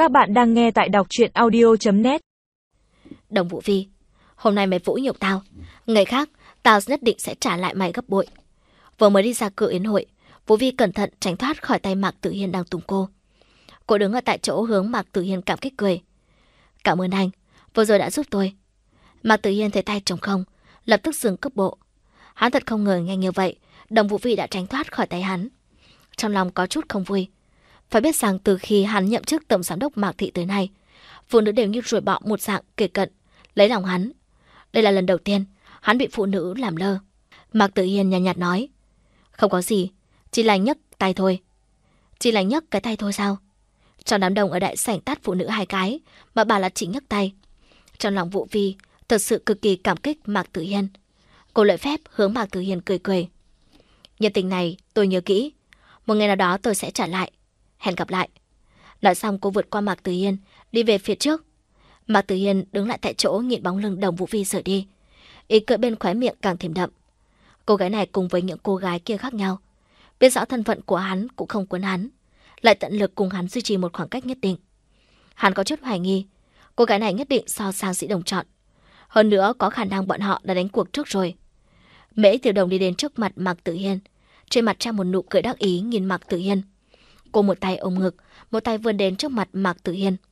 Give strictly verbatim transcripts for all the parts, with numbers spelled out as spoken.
Các bạn đang nghe tại đọc truyện audio chấm net. Đồng Vũ Vi, hôm nay mày vũ nhục tao, ngày khác tao nhất định sẽ trả lại mày gấp bội. Vừa mới đi ra cửa yến hội, Vũ Vi cẩn thận tránh thoát khỏi tay Mạc Tử Hiên đang tùng cô. Cô đứng ở tại chỗ hướng Mạc Tử Hiên cảm kích cười. Cảm ơn anh, vừa rồi đã giúp tôi. Mạc Tử Hiên thấy tay trống không, lập tức dừng cước bộ. Hắn thật không ngờ nhanh như vậy, Đồng Vũ Vi đã tránh thoát khỏi tay hắn. Trong lòng có chút không vui. Phải biết rằng từ khi hắn nhậm chức tổng giám đốc Mạc Thị tới nay, phụ nữ đều như ruồi bọ một dạng kề cận, lấy lòng hắn. Đây là lần đầu tiên hắn bị phụ nữ làm lơ. Mạc Tử Hiên nhàn nhạt, nhạt nói, không có gì, chỉ là nhấc tay thôi. Chỉ là nhấc cái tay thôi sao? Trong đám đông ở đại sảnh tát phụ nữ hai cái, mà bà là chỉ nhấc tay. Trong lòng Vũ Vi thật sự cực kỳ cảm kích Mạc Tử Hiên. Cô lợi phép hướng Mạc Tử Hiên cười cười. Nhiệt tình này tôi nhớ kỹ, một ngày nào đó tôi sẽ trả lại. Hẹn gặp lại. Nói xong cô vượt qua Mạc Tử Hiên, đi về phía trước. Mạc Tử Hiên đứng lại tại chỗ nhìn bóng lưng Đồng Vũ Vi rời đi. Ý cười bên khóe miệng càng thêm đậm. Cô gái này cùng với những cô gái kia khác nhau, biết rõ thân phận của hắn cũng không quấn hắn, lại tận lực cùng hắn duy trì một khoảng cách nhất định. Hắn có chút hoài nghi, cô gái này nhất định so sang Sĩ Đồng chọn. Hơn nữa có khả năng bọn họ đã đánh cuộc trước rồi. Mễ Tiểu Đồng đi đến trước mặt Mạc Tử Hiên, trên mặt treo một nụ cười đắc ý nhìn Mạc Tử Hiên. Cô một tay ôm ngực, một tay vươn đến trước mặt Mạc Tử Hiên.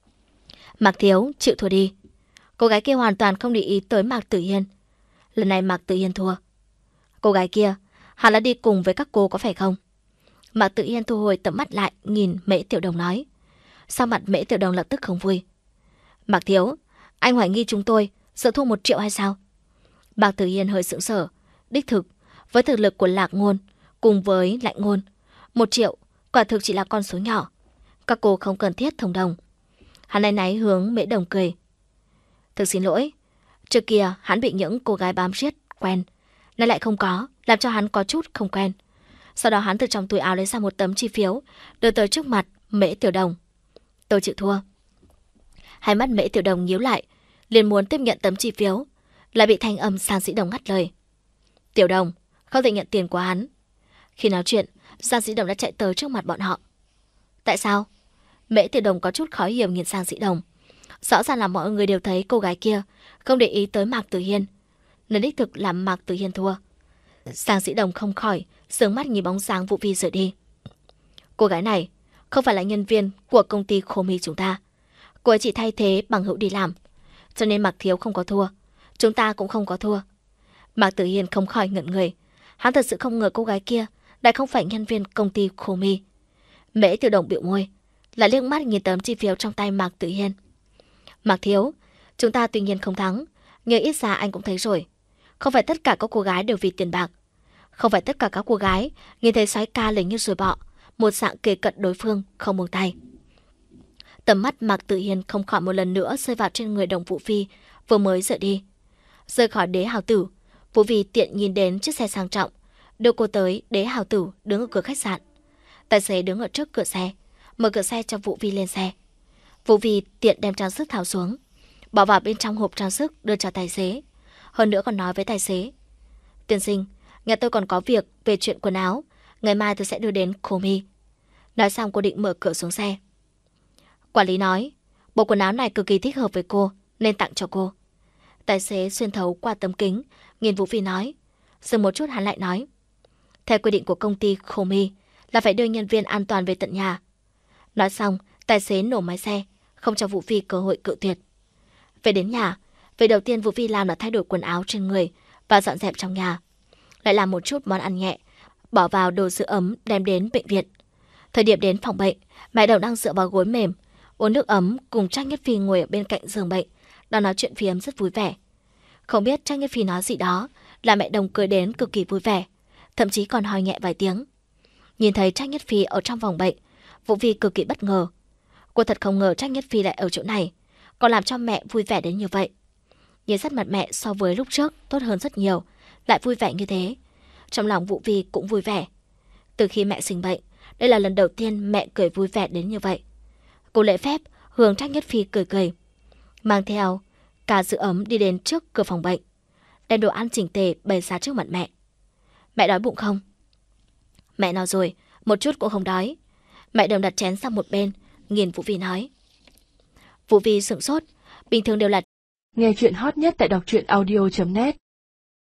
Mạc thiếu, chịu thua đi. Cô gái kia hoàn toàn không để ý tới Mạc Tử Hiên. Lần này Mạc Tử Hiên thua. Cô gái kia, hắn đã đi cùng với các cô có phải không? Mạc Tử Hiên thu hồi tầm mắt lại, nhìn Mễ Tiểu Đồng nói. Sao mặt Mễ Tiểu Đồng lập tức không vui? Mạc thiếu, anh hoài nghi chúng tôi sợ thua một triệu hay sao? Mạc Tử Hiên hơi sững sờ. Đích thực, với thực lực của Lạc Ngôn cùng với Lạnh Ngôn, một triệu quả thực chỉ là con số nhỏ. Các cô không cần thiết thông đồng. Hắn náy náy hướng Mễ Đồng cười. Thực xin lỗi, trước kia hắn bị những cô gái bám riết quen, nay lại không có, làm cho hắn có chút không quen. Sau đó hắn từ trong túi áo lấy ra một tấm chi phiếu, đưa tới trước mặt Mễ Tiểu Đồng. Tôi chịu thua. Hai mắt Mễ Tiểu Đồng nhíu lại, liền muốn tiếp nhận tấm chi phiếu, lại bị thanh âm Giang Sĩ Đồng ngắt lời. Tiểu Đồng, không thể nhận tiền của hắn. Khi nói chuyện, Giang Sĩ Đồng đã chạy tới trước mặt bọn họ. Tại sao? Mễ Tiểu Đồng có chút khó hiểu nhìn Giang Sĩ Đồng. Rõ ràng là mọi người đều thấy cô gái kia không để ý tới Mạc Tử Hiên, nên đích thực làm Mạc Tử Hiên thua. Giang Sĩ Đồng không khỏi sướng mắt nhìn bóng dáng Vũ Vi rời đi. Cô gái này không phải là nhân viên của công ty Khô Mi chúng ta. Cô ấy chỉ thay thế bằng hữu đi làm, cho nên Mạc thiếu không có thua, chúng ta cũng không có thua. Mạc Tử Hiên không khỏi ngẩn người. Hắn thật sự không ngờ cô gái kia lại không phải nhân viên công ty Khô Mi. Mễ Tiểu Đồng bĩu môi, lại liếc mắt nhìn tấm chi phiếu trong tay Mạc Tử Hiên. Mạc thiếu, chúng ta tuy nhiên không thắng, nhưng ít ra anh cũng thấy rồi, không phải tất cả các cô gái đều vì tiền bạc. Không phải tất cả các cô gái nhìn thấy soái ca lấy như ruồi bọ, một dạng kề cận đối phương không buông tay. Tầm mắt Mạc Tử Hiên không khỏi một lần nữa rơi vào trên người Đồng Vũ Vi vừa mới rời đi. Rời khỏi Đế Hào Tử, Vũ Vi tiện nhìn đến chiếc xe sang trọng, đưa cô tới Đế Hào Tử đứng ở cửa khách sạn. Tài xế đứng ở trước cửa xe, mở cửa xe cho Vũ Vi lên xe. Vũ Vi tiện đem trang sức tháo xuống, bỏ vào bên trong hộp trang sức đưa cho tài xế. Hơn nữa còn nói với tài xế, tiên sinh, nhà tôi còn có việc về chuyện quần áo, ngày mai tôi sẽ đưa đến Khô Mi. Nói xong cô định mở cửa xuống xe. Quản lý nói, bộ quần áo này cực kỳ thích hợp với cô, nên tặng cho cô. Tài xế xuyên thấu qua tấm kính, nhìn Vũ Vi nói. Dừng một chút hắn lại nói, theo quy định của công ty Khô Mi là phải đưa nhân viên an toàn về tận nhà. Nói xong, tài xế nổ máy xe, không cho Vũ Vi cơ hội cự tuyệt. Về đến nhà, việc đầu tiên Vũ Vi làm là thay đổi quần áo trên người và dọn dẹp trong nhà. Lại làm một chút món ăn nhẹ, bỏ vào đồ giữ ấm đem đến bệnh viện. Thời điểm đến phòng bệnh, mẹ Đồng đang dựa vào gối mềm, uống nước ấm cùng Trác Nhất Phi ngồi ở bên cạnh giường bệnh, đang nói chuyện phiếm rất vui vẻ. Không biết Trác Nhất Phi nói gì đó, là mẹ Đồng cười đến cực kỳ vui vẻ, thậm chí còn hỏi nhẹ vài tiếng. Nhìn thấy Trác Nhất Phi ở trong phòng bệnh, Vũ Vi cực kỳ bất ngờ. Cô thật không ngờ Trác Nhất Phi lại ở chỗ này, còn làm cho mẹ vui vẻ đến như vậy. Nhìn sắc mặt mẹ so với lúc trước tốt hơn rất nhiều, lại vui vẻ như thế. Trong lòng Vũ Vi cũng vui vẻ. Từ khi mẹ sinh bệnh, đây là lần đầu tiên mẹ cười vui vẻ đến như vậy. Cô lễ phép hướng Trác Nhất Phi cười cười, mang theo cả giữ ấm đi đến trước cửa phòng bệnh, đem đồ ăn chỉnh tề bày ra trước mặt mẹ. Mẹ đói bụng không? Mẹ nào rồi, một chút cũng không đói. Mẹ Đồng đặt chén sang một bên, nhìn Vũ Vi nói. Vũ Vi sửng sốt. Bình thường đều là nghe chuyện hot nhất tại đọc truyện audio chấm net.